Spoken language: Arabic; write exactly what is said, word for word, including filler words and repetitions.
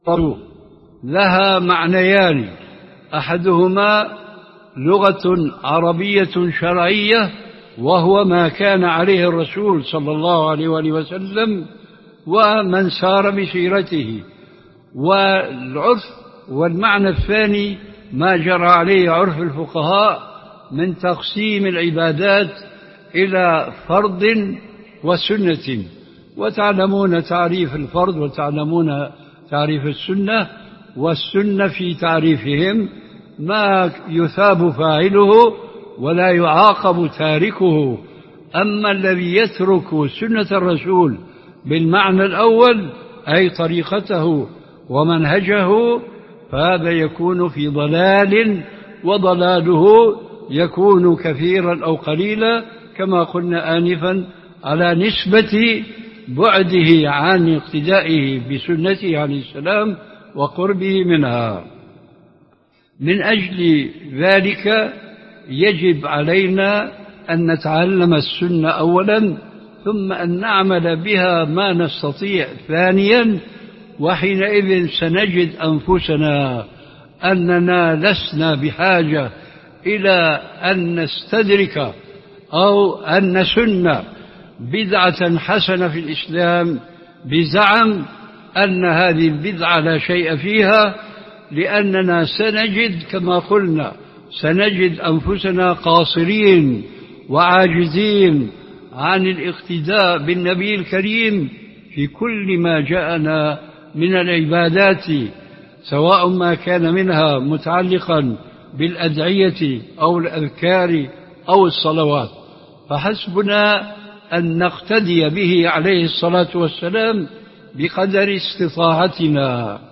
لها معنيان: أحدهما لغة عربية شرعية، وهو ما كان عليه الرسول صلى الله عليه وآله وسلم ومن سار بسيرته، والعرف. والمعنى الثاني ما جرى عليه عرف الفقهاء من تقسيم العبادات إلى فرض وسنة، وتعلمون تعريف الفرض وتعلمون تعريف السنة. والسنة في تعريفهم ما يثاب فاعله ولا يعاقب تاركه. أما الذي يترك سنة الرسول بالمعنى الأول أي طريقته ومنهجه فهذا يكون في ضلال، وضلاله يكون كثيرا أو قليلا كما قلنا آنفا على نسبة بعده عن اقتدائه بسنته عليه السلام وقربه منها. من أجل ذلك يجب علينا أن نتعلم السنة أولا، ثم أن نعمل بها ما نستطيع ثانيا، وحينئذ سنجد أنفسنا أننا لسنا بحاجة إلى أن نستدرك أو أن نسن بدعة حسنة في الإسلام بزعم أن هذه البدعة لا شيء فيها، لأننا سنجد كما قلنا سنجد أنفسنا قاصرين وعاجزين عن الاقتداء بالنبي الكريم في كل ما جاءنا من العبادات، سواء ما كان منها متعلقا بالأدعية أو الأذكار أو الصلوات. فحسبنا أن نقتدي به عليه الصلاة والسلام بقدر استطاعتنا.